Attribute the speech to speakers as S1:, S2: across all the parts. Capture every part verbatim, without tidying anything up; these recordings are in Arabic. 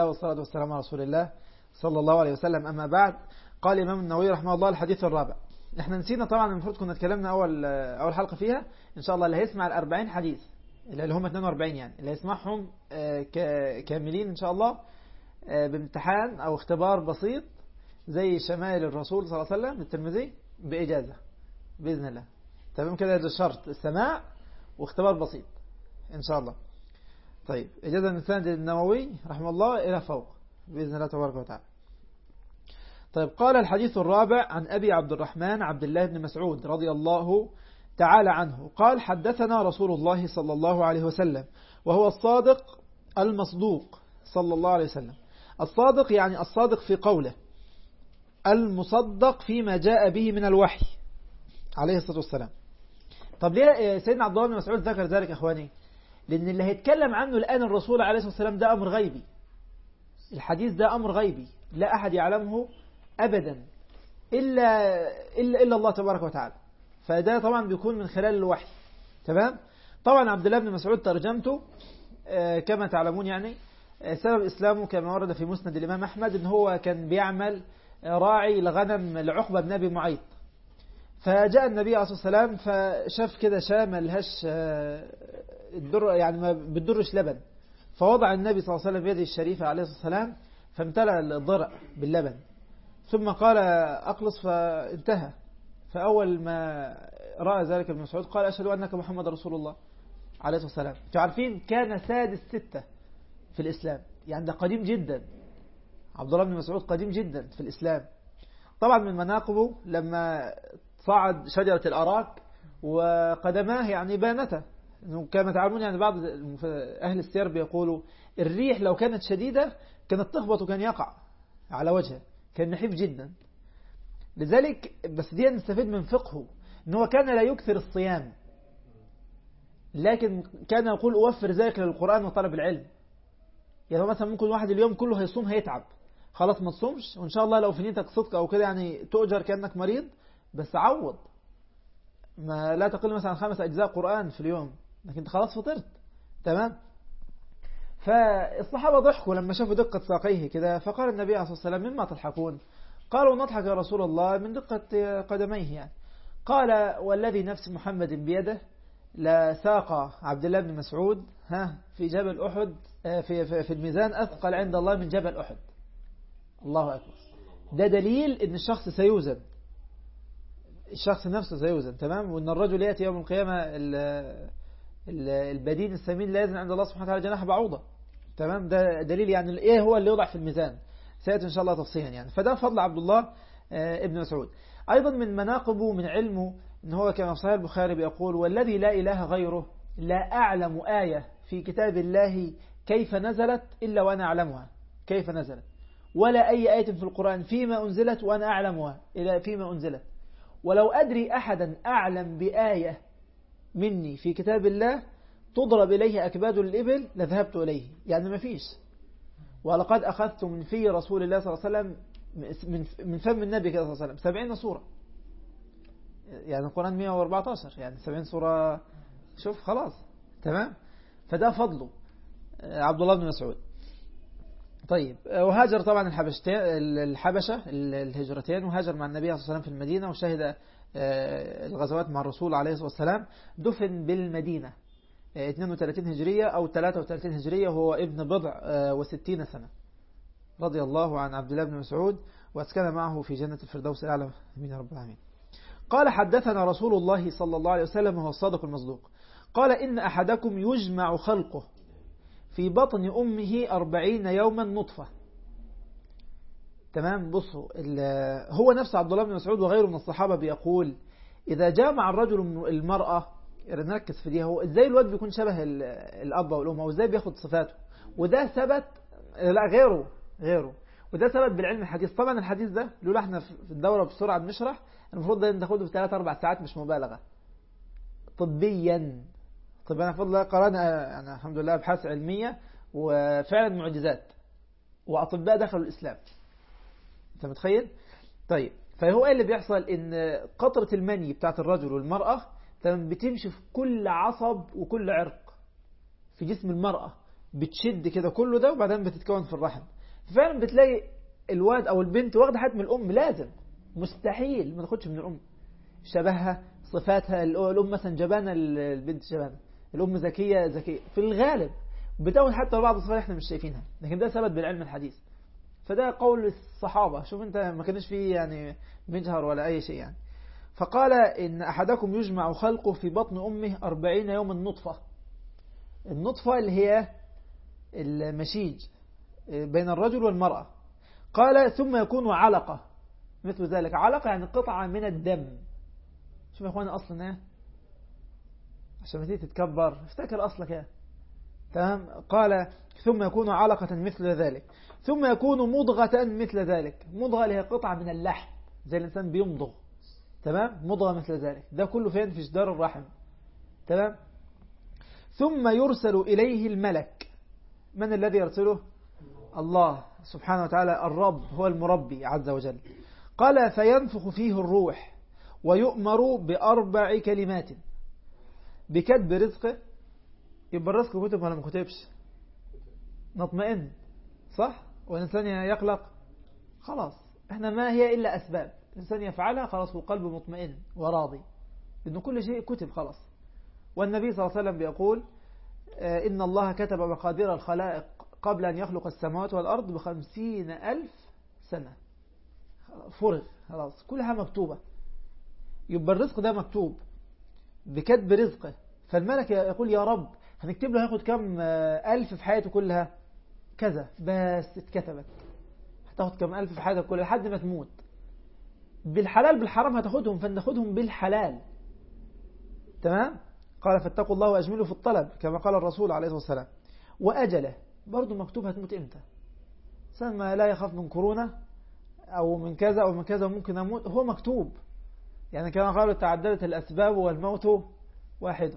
S1: والصلاة والسلام على رسول الله صلى الله عليه وسلم. أما بعد، قال الإمام النووي رحمه الله الحديث الرابع. احنا نسينا طبعا، المفروض كنا اتكلمنا أول أول حلقة فيها. إن شاء الله اللي هيسمع الأربعين حديث اللي هم اثنين وأربعين يعني اللي هيسمعهم كاملين إن شاء الله بامتحان أو اختبار بسيط زي شمائل الرسول صلى الله عليه وسلم الترمذي بإجازة بإذن الله. تمام كده، ده الشرط، السماع واختبار بسيط إن شاء الله. طيب، إجازة من سند النووي رحمه الله إلى فوق بإذن الله تبارك وتعالى. طيب، قال الحديث الرابع عن أبي عبد الرحمن عبد الله بن مسعود رضي الله تعالى عنه قال: حدثنا رسول الله صلى الله عليه وسلم وهو الصادق المصدوق صلى الله عليه وسلم. الصادق يعني الصادق في قوله، المصدق فيما جاء به من الوحي عليه الصلاة والسلام. طب ليه سيدنا عبد الله بن مسعود ذكر ذلك أخواني؟ لأن اللي هيتكلم عنه الآن الرسول عليه الصلاة والسلام ده أمر غيبي. الحديث ده أمر غيبي لا أحد يعلمه أبدا إلا, إلا, إلا الله تبارك وتعالى. فده طبعا بيكون من خلال الوحي. تمام. طبعا عبد الله بن مسعود ترجمته كما تعلمون يعني سبب إسلامه كما ورد في مسند الإمام أحمد إن هو كان بيعمل راعي لغنم لعقبة بن أبي معيط. فجاء النبي عليه الصلاة والسلام فشاف كده شاة ملهاش الدر يعني ما بتدرش لبن، فوضع النبي صلى الله عليه وسلم بيده الشريفة عليه الصلاة والسلام فامتلأ الضرع باللبن، ثم قال أقلص فانتهى. فأول ما رأى ذلك ابن مسعود قال: أشهد أنك محمد رسول الله عليه الصلاة والسلام. تعرفين كان سادس ستة في الإسلام، يعني ده قديم جدا. عبد الله بن مسعود قديم جدا في الإسلام. طبعا من مناقبه لما صعد شجرة الأراك وقدماه يعني بانته، كما تعلمون يعني بعض أهل السير بيقولوا الريح لو كانت شديدة كانت تخبط وكان يقع على وجهه، كان نحيف جدا. لذلك بس دي نستفيد من فقهه ان هو كان لا يكثر الصيام، لكن كان يقول أوفر ذلك للقرآن وطلب العلم. يعني مثلا ممكن واحد اليوم كله هيصوم هيتعب، خلاص ما تصومش، وإن شاء الله لو في نيتك صدق أو كده يعني تؤجر كأنك مريض، بس عوض ما لا تقل مثلا خمس أجزاء قرآن في اليوم، لكن انت خلاص فطرت. تمام. فالصحابة ضحكوا لما شافوا دقة ساقيه كده، فقال النبي عليه الصلاة والسلام: مما تضحكون؟ قالوا: نضحك يا رسول الله من دقة قدميه يعني. قال: والذي نفس محمد بيده لا ساق عبد الله بن مسعود ها في جبل أحد في, في, في الميزان أثقل عند الله من جبل أحد. الله أكبر. ده دليل ان الشخص سيوزن، الشخص نفسه سيوزن. تمام. وان الرجل يأتي يوم القيامة البدين السمين لا يزن عند الله سبحانه وتعالى جناح بعوضة. تمام. ده دليل يعني ايه هو اللي يوضع في الميزان، سيأتي ان شاء الله تفصيلا يعني. فده فضل عبد الله ابن مسعود. ايضا من مناقبه من علمه ان هو كما في صحيح البخاري بيقول: والذي لا اله غيره لا اعلم آية في كتاب الله كيف نزلت الا وانا اعلمها كيف نزلت، ولا أي آية في القرآن فيما أنزلت وأنا أعلمها إلى فيما أنزلت، ولو أدري أحدا أعلم بآية مني في كتاب الله تضرب إليه أكباد الإبل لذهبت إليه. يعني ما فيش. ولقد أخذت من في رسول الله صلى الله عليه وسلم من من فم النبي صلى الله عليه وسلم سبعين سورة، يعني القرآن مئة وأربعة عشر، يعني سبعين سورة. شوف خلاص. تمام. فده فضله عبد الله بن مسعود. طيب، وهاجر طبعا الحبشتين الحبشة الهجرتين، وهاجر مع النبي صلى الله عليه وسلم في المدينة، وشهد الغزوات مع الرسول عليه الصلاة والسلام. دفن بالمدينة اثنين وثلاثين هجرية أو ثلاثة وثلاثين هجرية، وهو ابن بضع وستين سنة. رضي الله عن عبد الله بن مسعود وأسكن معه في جنة الفردوس الأعلى. آمين يا رب العالمين. قال: حدثنا رسول الله صلى الله عليه وسلم وهو الصادق المصدوق قال: إن أحدكم يجمع خلقه في بطن أمه أربعين يوما نطفة. تمام. بصوا، هو نفس عبد الله بن مسعود وغيره من الصحابة بيقول: إذا جامع الرجل المرأة، نركز في دي، هو إزاي الواد بيكون شبه الأب والأم، أو إزاي بياخد صفاته. وده ثبت، لا غيره غيره وده ثبت بالعلم الحديث. طبعا الحديث ده لولا احنا في الدورة بسرعة بنشرح، المفروض ده ناخده في ثلاث أربع ساعات، مش مبالغة طبيا. طب أنا فضل قرأنا يعني الحمد لله أبحاث علمية وفعلا معجزات، وأطباء دخلوا الإسلام. أنت متخيل؟ طيب، فهو إيه اللي بيحصل؟ إن قطرة المني بتاعت الرجل والمرأة بتمشي في كل عصب وكل عرق في جسم المرأة، بتشد كده كله ده، وبعدين بتتكون في الرحم. فعلا بتلاقي الواد أو البنت واخدة حد من الأم، لازم مستحيل ما تاخدش من الأم. شبهها، صفاتها، الأم مثلا جبانة، البنت جبانة، الأم ذكية ذكية في الغالب، بتاخد حتى بعض الصفات احنا مش شايفينها، لكن ده ثبت بالعلم الحديث. فده قول الصحابة، شوف انت ما كانش فيه يعني مجهر ولا أي شيء يعني. فقال إن أحدكم يجمع خلقه في بطن أمه أربعين يوم النطفة. النطفة اللي هي المشيج بين الرجل والمرأة. قال ثم يكون علقة مثل ذلك. علقة يعني قطعة من الدم. شوف يا أخوانا أصلا ايه، عشان ما تيجي تتكبر افتكر أصلك ايه. تمام. قال ثم يكون علقة مثل ذلك، ثم يكون مضغة مثل ذلك. مضغة اللي هي قطعة من اللحم زي الإنسان بيمضغ. تمام. مضغة مثل ذلك. ده كله فين؟ في جدار الرحم. تمام. ثم يرسل إليه الملك. من الذي يرسله؟ الله سبحانه وتعالى، الرب هو المربي عز وجل. قال فينفخ فيه الروح ويؤمر بأربع كلمات: بكتب رزقه. يبقى الرزق كتب ولا ما كتبش؟ نطمئن صح؟ والإنسان يقلق خلاص. احنا ما هي إلا أسباب الإنسان يفعلها خلاص وقلبه مطمئن وراضي لأنه كل شيء كتب خلاص. والنبي صلى الله عليه وسلم بيقول إن الله كتب مقادير الخلائق قبل أن يخلق السماوات والأرض بخمسين ألف سنة. فرغ خلاص كلها مكتوبة. يبقى الرزق ده مكتوب بكتب رزقه. فالملك يقول يا رب هنكتب له هياخد كم ألف في حياته كلها؟ كذا. بس اتكتبت. هتاخد كم ألف في حياتك كلها لحد ما تموت. بالحلال بالحرام هتاخدهم، فناخدهم بالحلال. تمام. قال فاتقوا الله وأجملوا في الطلب كما قال الرسول عليه الصلاة والسلام. وأجله برضو مكتوب هتموت امتى. سنة ما لا يخاف من كورونا أو من كذا أو من كذا وممكن أموت، هو مكتوب. يعني كما قالوا تعددت الأسباب والموت واحد.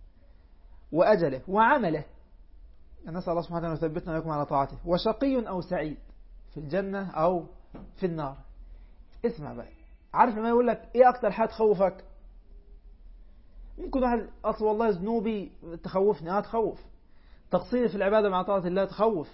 S1: وأجله وعمله. نسأل الله سبحانه وتعالى يثبتنا ويكون على طاعته. وشقي أو سعيد، في الجنة أو في النار. اسمع بقى، عارف لما يقول لك إيه أكتر حاجة تخوفك؟ ممكن واحد أصل والله ذنوبي تخوفني. اه تخوف. تقصيري في العبادة مع طاعة الله تخوف.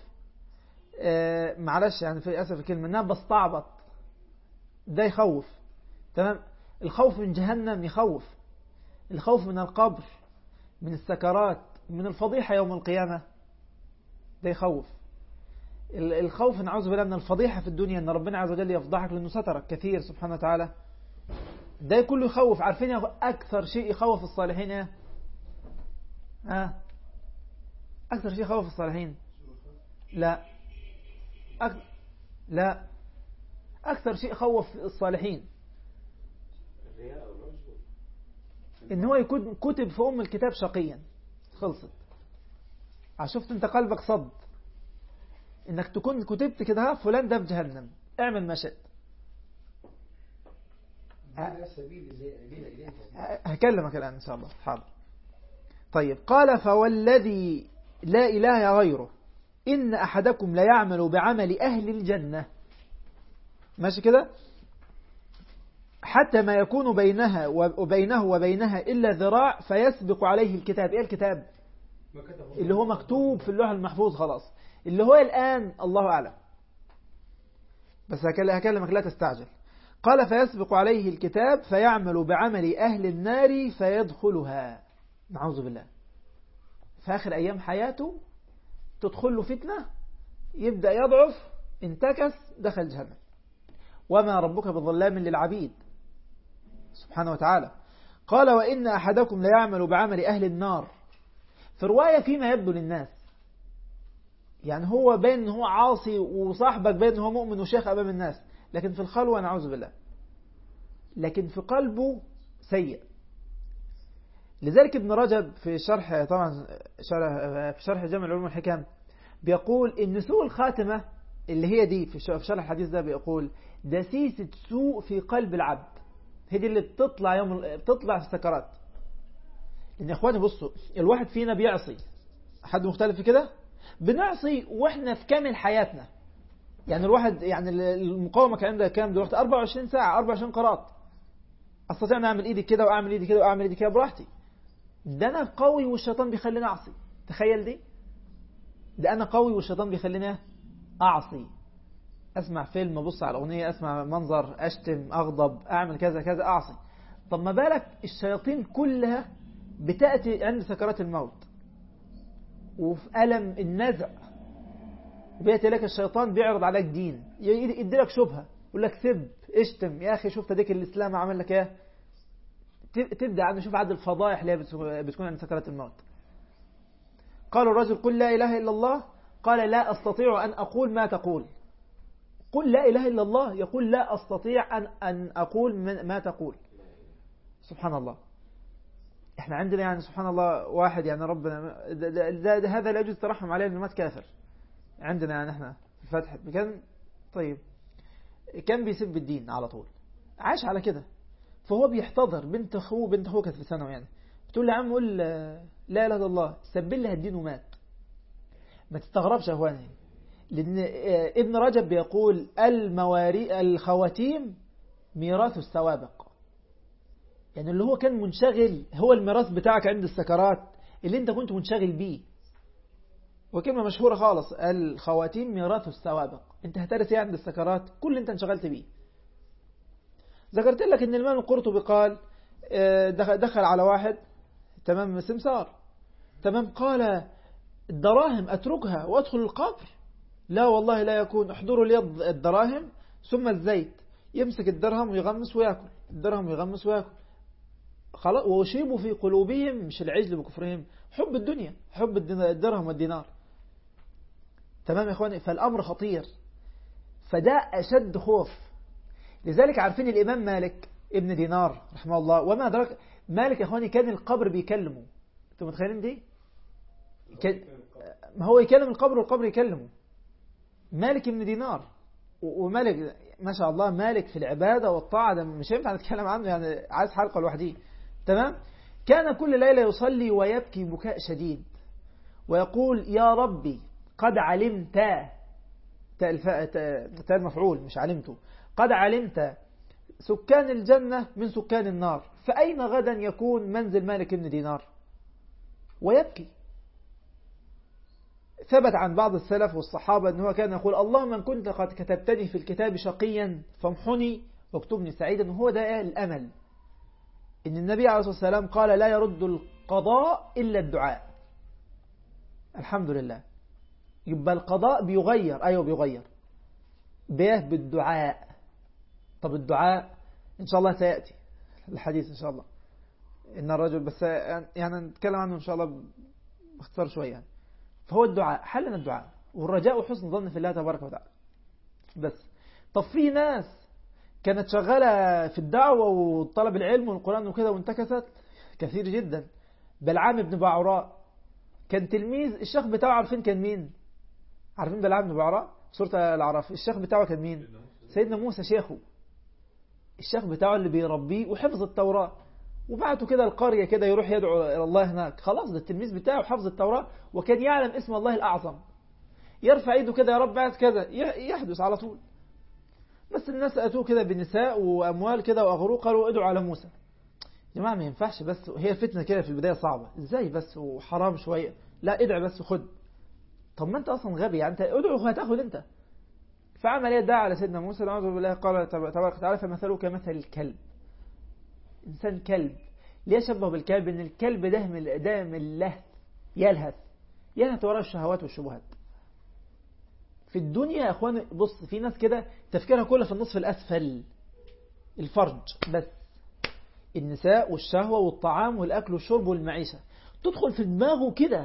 S1: آه معلش يعني في أسف الكلمة إنها بستعبط، ده يخوف. تمام. الخوف من جهنم يخوف. الخوف من القبر، من السكرات، من الفضيحة يوم القيامة، ده يخوف. الخوف نعوذ بالله من الفضيحة في الدنيا، أن ربنا عز وجل يفضحك لأنه سترك كثير سبحانه وتعالى، ده كله يخوف. عارفين أكثر شيء يخوف الصالحين ايه؟ ها؟ أكثر شيء يخوف الصالحين؟ لا أك... لا أكثر شيء يخوف الصالحين إن هو يكون كتب في أم الكتاب شقيا. خلصت. شفت أنت قلبك صد إنك تكون كتبت كده فلان ده في جهنم، اعمل ما شئت. هكلمك الآن إن شاء الله. حاضر. طيب. قال فوالذي لا إله غيره إن أحدكم لا يعمل بعمل أهل الجنة. ماشي كده. حتى ما يكون بينها وبينه وبينها إلا ذراع فيسبق عليه الكتاب. إيه الكتاب؟ اللي هو مكتوب في اللوح المحفوظ خلاص، اللي هو الآن الله أعلم، بس هكلمك لا تستعجل. قال فيسبق عليه الكتاب فيعمل بعمل أهل النار فيدخلها. نعوذ بالله. في آخر أيام حياته تدخل له فتنة، يبدأ يضعف، انتكس، دخل جهنم. وما ربك بظلام للعبيد سبحانه وتعالى. قال وإن أحدكم لا يعمل بعمل أهل النار. في رواية فيما يبدو للناس، يعني هو بين هو عاصي وصاحبك بين هو مؤمن وشيخ أمام الناس، لكن في الخلوة نعوذ بالله، لكن في قلبه سيء. لذلك ابن رجب في شرح طبعا شرح في شرح جامع العلوم والحكم بيقول إن سوء الخاتمة اللي هي دي في شرح الحديث ده بيقول دسيسة سوء في قلب العبد، هي دي اللي بتطلع يوم بتطلع في السكرات. لأن يا إخواني بصوا، الواحد فينا بيعصي، حد مختلف في كده؟ بنعصي وإحنا في كامل حياتنا. يعني الواحد يعني المقاومة كان عندها كام دلوقتي؟ أربعة وعشرين ساعة، أربعة وعشرين قراط. أستطيع أن أعمل إيدي كده وأعمل إيدي كده وأعمل إيدي كده براحتي. ده أنا قوي والشيطان بيخليني أعصي. تخيل دي. ده أنا قوي والشيطان بيخليني أعصي. أسمع فيلم، أبص على أغنية، أسمع منظر، أشتم، أغضب، أعمل كذا كذا، أعصي. طب ما بالك الشياطين كلها بتأتي عند سكرات الموت وفي ألم النزع، بيأتي لك الشيطان بيعرض عليك دين، يدي لك شبهة، يقول لك سب، اشتم، يا أخي شفت ديك الإسلام عمل لك ايه، تبدأ عنه شوف عدد الفضائح اللي بتكون عند سكرات الموت. قال الرجل قل لا إله إلا الله، قال لا أستطيع أن أقول ما تقول. قل لا إله إلا الله، يقول لا أستطيع أن أن أقول ما تقول. سبحان الله. احنا عندنا يعني سبحان الله واحد يعني ربنا ده ده ده ده هذا لا يجوز الترحم عليه لأنه مات كافر. عندنا يعني احنا في الفتح كان طيب كان بيسب الدين على طول، عاش على كده. فهو بيحتضر بنت اخوه، بنت اخوه كانت في ثانوي يعني، بتقول له يا عم قول لا اله الا الله، سب لها الدين ومات. ما تستغربش يا اخواني، لأن ابن رجب بيقول المواري الخواتيم ميراث السوابق، يعني اللي هو كان منشغل هو الميراث بتاعك عند السكرات اللي انت كنت منشغل بيه. وكلمة مشهورة خالص، الخواتيم ميراث السوابق، انت هترث عند السكرات كل اللي انت انشغلت بيه. ذكرت لك ان الإمام القرطبي قال دخل على واحد تمام سمسار تمام، قال الدراهم أتركها وأدخل القبر؟ لا والله لا يكون، احضروا لي الدراهم ثم الزيت. يمسك الدرهم ويغمس ويأكل، الدرهم ويغمس ويأكل. خلاص، وأشيبوا في قلوبهم مش العجل بكفرهم حب الدنيا، حب الدرهم والدينار. تمام يا إخواني، فالأمر خطير، فده أشد خوف. لذلك عارفين الإمام مالك ابن دينار رحمه الله، وما أدراك مالك يا إخواني كان القبر بيكلمه. أنتم متخيلين دي؟ كان ما هو يكلم القبر والقبر يكلمه. مالك ابن دينار، ومالك ما شاء الله مالك في العبادة والطاعة، ده مش ينفع نتكلم عنه يعني، عايز حلقة لوحده. تمام. كان كل ليلة يصلي ويبكي بكاء شديد ويقول يا ربي قد علمت، تاء المفعول مش علمته، قد علمت سكان الجنة من سكان النار، فأين غدا يكون منزل مالك ابن دينار؟ ويبكي. ثبت عن بعض السلف والصحابة أنه كان يقول اللهم من كنت قد كتبتني في الكتاب شقيا فامحني واكتبني سعيدا. وهو ده الأمل، إن النبي عليه الصلاة والسلام قال لا يرد القضاء إلا الدعاء. الحمد لله. يبقى القضاء بيغير، أيوه بيغير به بالدعاء. طب الدعاء إن شاء الله سيأتي الحديث إن شاء الله، إن الرجل بس يعني نتكلم عنه إن شاء الله باختصار شوية يعني. فهو الدعاء، حلنا الدعاء والرجاء وحسن ظن في الله تبارك وتعالى. بس طب في ناس كانت شغالة في الدعوة وطلب العلم والقرآن وكده وانتكست كثير جدا. بلعام بن بعوراء كان تلميذ الشيخ بتاعه، عارفين كان مين؟ عارفين بلعام بن بعوراء سورة الأعراف؟ الشيخ بتاعه كان مين؟ سيدنا موسى شيخه، الشيخ بتاعه اللي بيربيه وحفظ التوراة، وبعته كده القرية كده يروح يدعو إلى الله هناك. خلاص ده التلميذ بتاعه حفظ التوراة وكان يعلم اسم الله الأعظم، يرفع ايده كده يا رب عايز كذا يحدث على طول. بس الناس أتوه كده بنساء وأموال كده وأغروه، قالوا ادعوا على موسى. يا جماعة ما ينفعش، بس هي فتنة كده في البداية صعبة، ازاي بس وحرام شوية، لا ادعي بس وخد. طب ما انت أصلا غبي يعني، انت ادعو وهتاخد انت. فعمل يدعى على سيدنا موسى نعوذ بالله، قال تبارك وتعالى فمثله كمثل الكلب. إنسان كلب، ليه شبه بالكلب؟ إن الكلب ده من الأدام اللهث، يلهث يلهث وراء الشهوات والشبهات في الدنيا. يا أخوان بص، في ناس كده تفكيرها كله في النصف الأسفل، الفرج بس، النساء والشهوة والطعام والأكل والشرب والمعيشة تدخل في دماغه كده.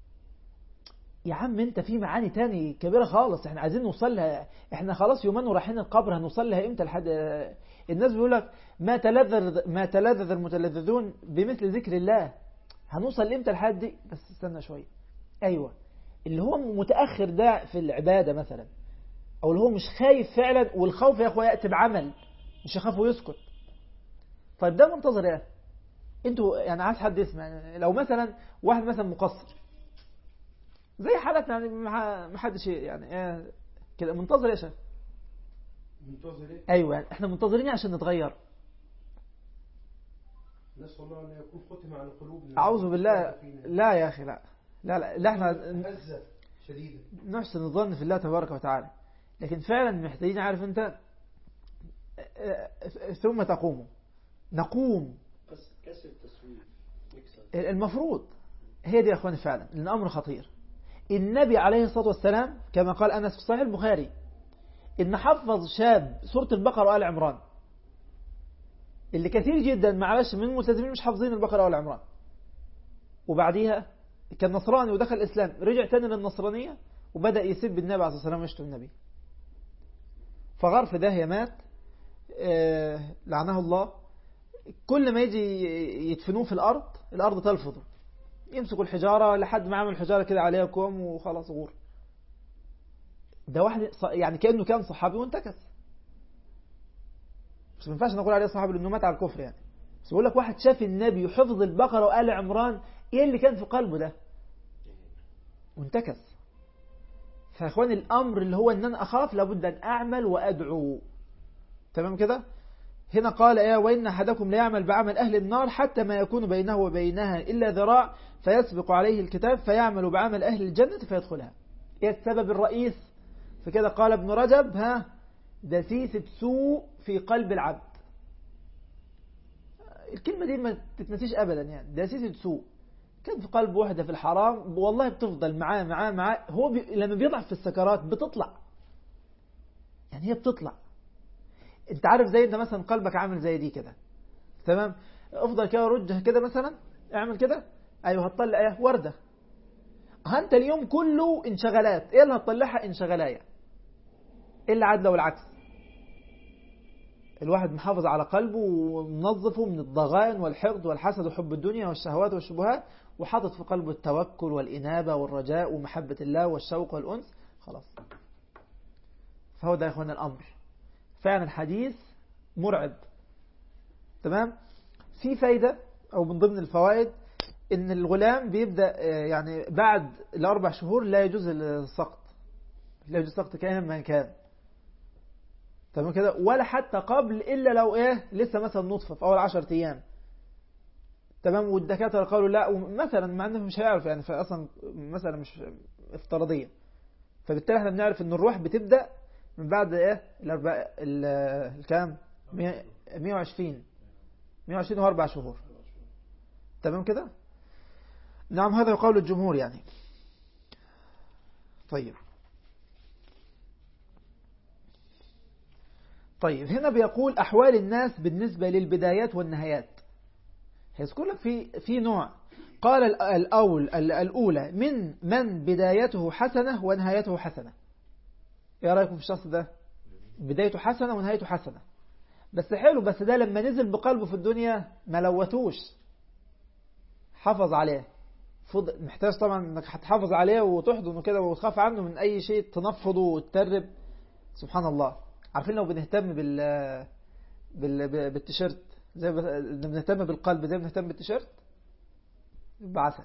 S1: يا عم انت في معاني تاني كبيرة خالص احنا عايزين نوصل لها. احنا خلاص يومين ورايحين القبر، هنوصل لها امتى؟ لحد الناس بيقول لك ما تلذذ ما تلذذ المتلذذون بمثل ذكر الله. هنوصل امتى لحد دي؟ بس استنى شويه. ايوه، اللي هو متاخر ده في العباده مثلا، او اللي هو مش خايف فعلا، والخوف يا اخويا ياتي بعمل، مش يخاف ويسكت. طيب ده منتظر ايه؟ انتوا يعني عايز حد يسمع، يعني لو مثلا واحد مثلا مقصر زي حالتنا يعني، ما حدش يعني ايه كده، منتظر ايه يا شيخ؟
S2: منتظر ايه؟
S1: ايوه يعني احنا منتظرين عشان نتغير.
S2: نسأل الله ان يكون ختم على قلوبنا.
S1: اعوذ بالله. لا يا اخي لا لا لا, لا احنا
S2: أزة شديدة
S1: نحسن الظن في الله تبارك وتعالى. لكن فعلا محتاجين، عارف أنت، ثم تقوموا نقوم
S3: كسر التسويف.
S1: المفروض هي دي يا أخواني فعلا، لأن أمر خطير. النبي عليه الصلاة والسلام كما قال أنس في صحيح البخاري إن حفظ شاب سورة البقرة وآل عمران، اللي كثير جدا معلش من الملتزمين مش حافظين البقرة وآل عمران، وبعديها كان نصراني ودخل الإسلام، رجع تاني للنصرانية وبدأ يسب النبي عليه الصلاة والسلام ويشتم النبي، فغار في داهية مات آه لعنه الله. كل ما يجي يدفنوه في الأرض، الأرض تلفظه، يمسكوا الحجارة لحد ما عمل الحجارة كده عليها كوم وخلاص غور. ده واحد يعني كأنه كان صحابي وانتكس، بس ما ينفعش نقول عليه صحابي لأنه مات على الكفر يعني، بس بقول لك واحد شاف النبي يحفظ البقرة وآل عمران، ايه اللي كان في قلبه ده وانتكس. فاخواني الأمر اللي هو ان انا اخاف لابد ان اعمل وادعو، تمام كده. هنا قال ايه وإن أحدكم لا يعمل بعمل أهل النار حتى ما يكون بينه وبينها إلا ذراع فيسبق عليه الكتاب فيعمل بعمل أهل الجنة فيدخلها. ايه السبب الرئيس في كده؟ قال ابن رجب ها دسيسة سوء في قلب العبد. الكلمة دي ما تتنسيش أبدا يعني، دسيسة سوء كان في قلب واحدة في الحرام، والله بتفضل معاه معاه معاه، هو بي... لما بيضعف في السكرات بتطلع يعني، هي بتطلع. انت عارف زي انت مثلا قلبك عامل زي دي كده، تمام، افضل كده رجها كده مثلا، اعمل كده، ايوه هتطلع ايه وردة. انت اليوم كله انشغالات، ايه اللي هتطلعها؟ انشغالايه. ايه اللي عاد لو العكس؟ الواحد محافظ على قلبه ومنظفه من الضغائن والحقد والحسد وحب الدنيا والشهوات والشبهات، وحاطط في قلبه التوكل والإنابة والرجاء ومحبة الله والشوق والأنس، خلاص. فهو ده يا اخوانا الأمر فعلا الحديث مرعب، تمام. في فايدة أو من ضمن الفوائد إن الغلام بيبدأ يعني بعد الأربع شهور لا يجوز السقط، لا يجوز السقط كائنا ما كان، تمام كده، ولا حتى قبل إلا لو إيه لسه مثلا نطفة في أول عشرة أيام، تمام. والدكاترة قالوا لا، مثلا مع أنه مش هيعرف يعني، فأصلا مثلا مش افتراضية، فبالتالي احنا بنعرف إن الروح بتبدأ من بعد إيه الأربع الكام مئة وعشرين مئة وعشرين وأربع شهور، تمام كده. نعم هذا يقول الجمهور يعني. طيب طيب هنا بيقول أحوال الناس بالنسبة للبدايات والنهايات. هيذكر لك في في نوع قال الأول الأولى من من بدايته حسنة ونهايته حسنة. إيه رأيكم في الشخص ده؟ بدايته حسنة ونهايته حسنة، بس حلو، بس ده لما نزل بقلبه في الدنيا ما لوتوش، حافظ عليه. محتاج طبعا انك هتحافظ عليه وتحضنه كده وتخاف عنه من اي شيء تنفضه وتترب. سبحان الله. عارفين لو بنهتم بال بال بالتيشيرت زي ما بنهتم بالقلب زي ما بنهتم بالتيشيرت يبقى عسل.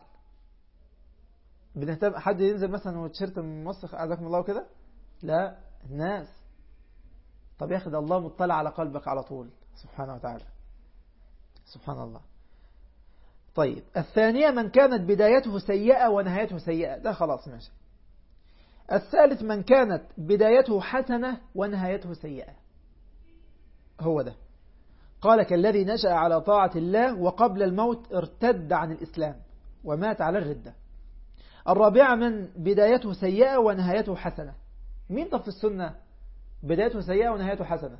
S1: بنهتم حد ينزل مثلا والتيشيرت موسخ اعزكم الله كده، لا الناس. طب ياخد الله مطلع على قلبك على طول سبحانه وتعالى. سبحان الله. طيب الثانية من كانت بدايته سيئة ونهايته سيئة، ده خلاص ماشي. الثالث من كانت بدايته حسنة ونهايته سيئة، هو ده. قال كالذي نشأ على طاعة الله وقبل الموت ارتد عن الإسلام ومات على الردة. الرابعة من بدايته سيئة ونهايته حسنة. مين طب في السنة بدايته سيئة ونهايته حسنة؟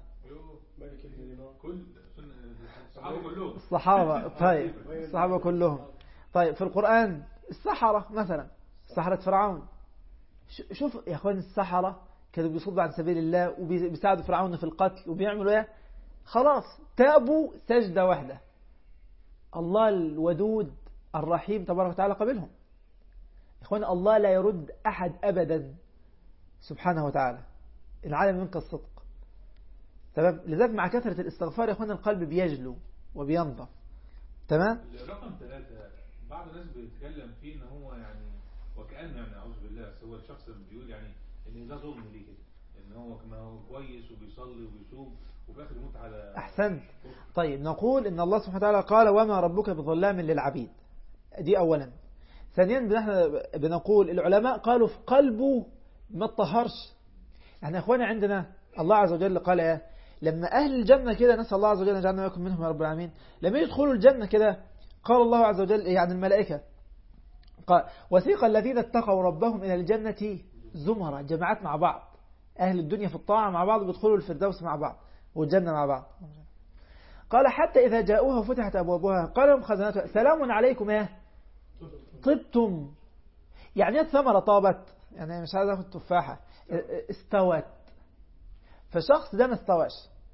S1: الصحابة. طيب الصحابة كلهم. طيب في القرآن السحرة مثلا، سحرة فرعون. شوف يا اخوان السحرة كانوا بيصدوا عن سبيل الله وبيساعدوا فرعون في القتل وبيعملوا ايه، خلاص تابوا سجدة واحدة، الله الودود الرحيم تبارك وتعالى قبلهم. اخوان الله لا يرد احد ابدا سبحانه وتعالى، العالم منك الصدق، تمام. لذلك مع كثرة الاستغفار يا اخوان القلب بيجلو وبينضف، تمام.
S4: رقم ثلاثة بعض الناس بيتكلم فيه ان هو يعني وكأنه يعني اعوذ بالله، بس هو الشخص اللي بيقول يعني ان ده ظلم ليه كده، ان هو كما هو كويس وبيصلي وبيصوم وفي الاخر يموت على. احسنت.
S1: طيب نقول ان الله سبحانه وتعالى قال وما ربك بظلام للعبيد، دي اولا. ثانيا نحن بنقول العلماء قالوا في قلبه ما اتطهرش، يعني يا اخوانا عندنا الله عز وجل قال ايه لما اهل الجنة كده، نسأل الله عز وجل ان يجعلنا وياكم منهم يا رب العالمين، لما يدخلوا الجنة كده قال الله عز وجل يعني الملائكة قال وثيق الذين اتقوا ربهم الى الجنة زمرا، جماعات مع بعض، اهل الدنيا في الطاعة مع بعض بيدخلوا الفردوس مع بعض والجنة مع بعض. قال حتى إذا جاءوها وفتحت أبوابها قال لهم خزنتها سلام عليكم ايه طبتم. يعني الثمرة طابت، يعني مش عايز اخد تفاحة، استوت. فشخص ده ما استواش،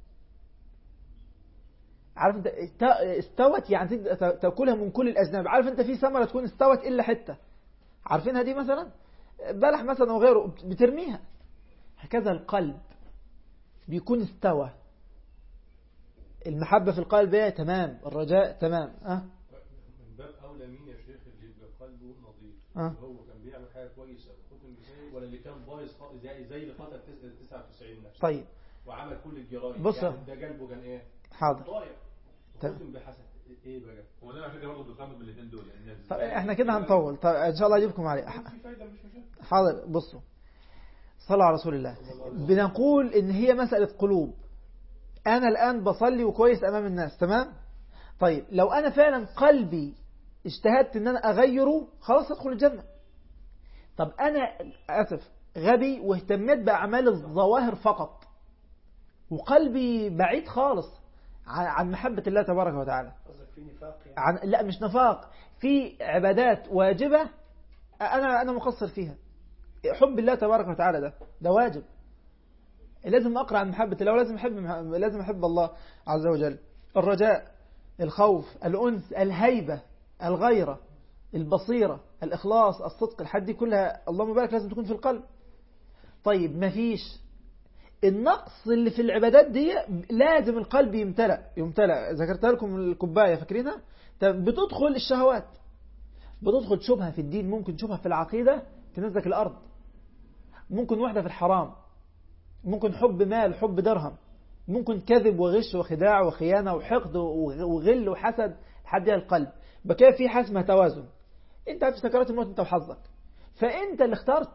S1: عارف انت استوت يعني تاكلها من كل الأجناب. عارف انت في ثمرة تكون استوت إلا حتة، عارفينها دي مثلا بلح مثلا وغيره بترميها. هكذا القلب بيكون استوى، المحبة في القلب ايه تمام، الرجاء تمام. اه
S2: من باب اولى مين يا شيخ اللي يبقى قلبه نظيف؟
S1: اه
S2: هو كان بيعمل حاجه كويسه ولا اللي كان بايظ زي زي اللي قتل تسعة وتسعين نفس
S1: طيب
S2: وعمل كل الجرائم؟
S1: بص
S2: يعني ده قلبه كان ايه؟
S1: حاضر
S2: ضايع.
S1: تمام.
S2: ختم بحسد ايه بقى؟
S4: هو ده على فكره برضه بيقارن بالاثنين دول الناس.
S1: طب احنا كده هنطول، طب ان شاء الله اجيبكم عليه.
S2: في فايده مش مشاكل.
S1: حاضر بصوا صلوا على رسول الله. بنقول ان هي مسألة قلوب. انا الان بصلي وكويس امام الناس تمام. طيب لو انا فعلا قلبي اجتهدت ان انا اغيره خلاص ادخل الجنة. طب انا اسف غبي واهتميت باعمال الظواهر فقط وقلبي بعيد خالص عن محبة الله تبارك وتعالى.
S3: قصدك في نفاق يعني؟
S1: عن لا مش نفاق، في عبادات واجبة انا انا مقصر فيها. حب الله تبارك وتعالى ده ده واجب، لازم اقرا عن محبة الله ولازم احب لازم احب الله عز وجل. الرجاء، الخوف، الانس، الهيبة، الغيرة، البصيرة، الإخلاص، الصدق، الحد دي كلها اللهم بارك لازم تكون في القلب. طيب مفيش النقص اللي في العبادات دي لازم القلب يمتلأ يمتلأ ذكرت لكم الكوباية فاكرينها؟ بتدخل الشهوات، بتدخل شبهة في الدين، ممكن شبهة في العقيدة تنزك الأرض، ممكن وحدة في الحرام، ممكن حب مال، حب درهم، ممكن كذب وغش وخداع وخيانة وحقد وغل وحسد لحد القلب. بكى في حسمة توازن. انت في سكرات الموت انت وحظك، فانت اللي اخترت.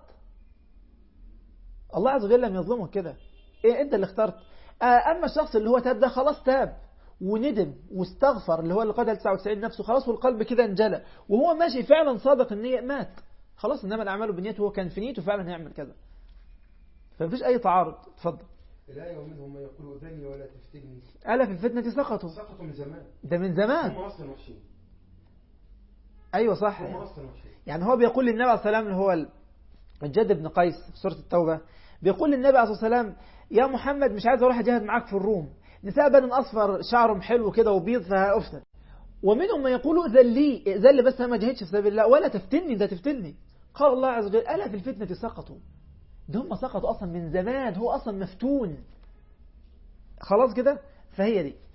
S1: الله عز وجل لم يظلمك كده، إيه انت اللي اخترت. اما الشخص اللي هو تاب ده خلاص تاب وندم واستغفر، اللي هو اللي قتل تسعة وتسعين نفسه خلاص والقلب كده انجلى وهو ماشي فعلا صادق النية مات خلاص. انما الاعمال بنيته، هو كان في نيته فعلا هيعمل كذا، فمفيش اي تعارض. اتفضل.
S2: الآية ومنهم من يقول أذني ولا تفتني.
S1: ألا في الفتنة سقطوا.
S2: سقطوا من زمان.
S1: ده من زمان.
S2: هم أصلا وحشين.
S1: أيوة صح.
S2: هم أصلا وحشين.
S1: يعني هو بيقول للنبي عليه الصلاة والسلام اللي هو الجد بن قيس في سورة التوبة، بيقول للنبي عليه الصلاة والسلام يا محمد مش عايز أروح أجاهد معاك في الروم، نساء بني أصفر شعرهم حلو كده وبيض فهأفتن. ومنهم من يقولوا إذن لي إذن لي بس أنا ما جاهدش في سبيل الله ولا تفتني ده تفتني. قال الله عز وجل ألا في الفتنة سقطوا. ده هم سقطوا أصلا من زمان، هو أصلا مفتون خلاص كده. فهي دي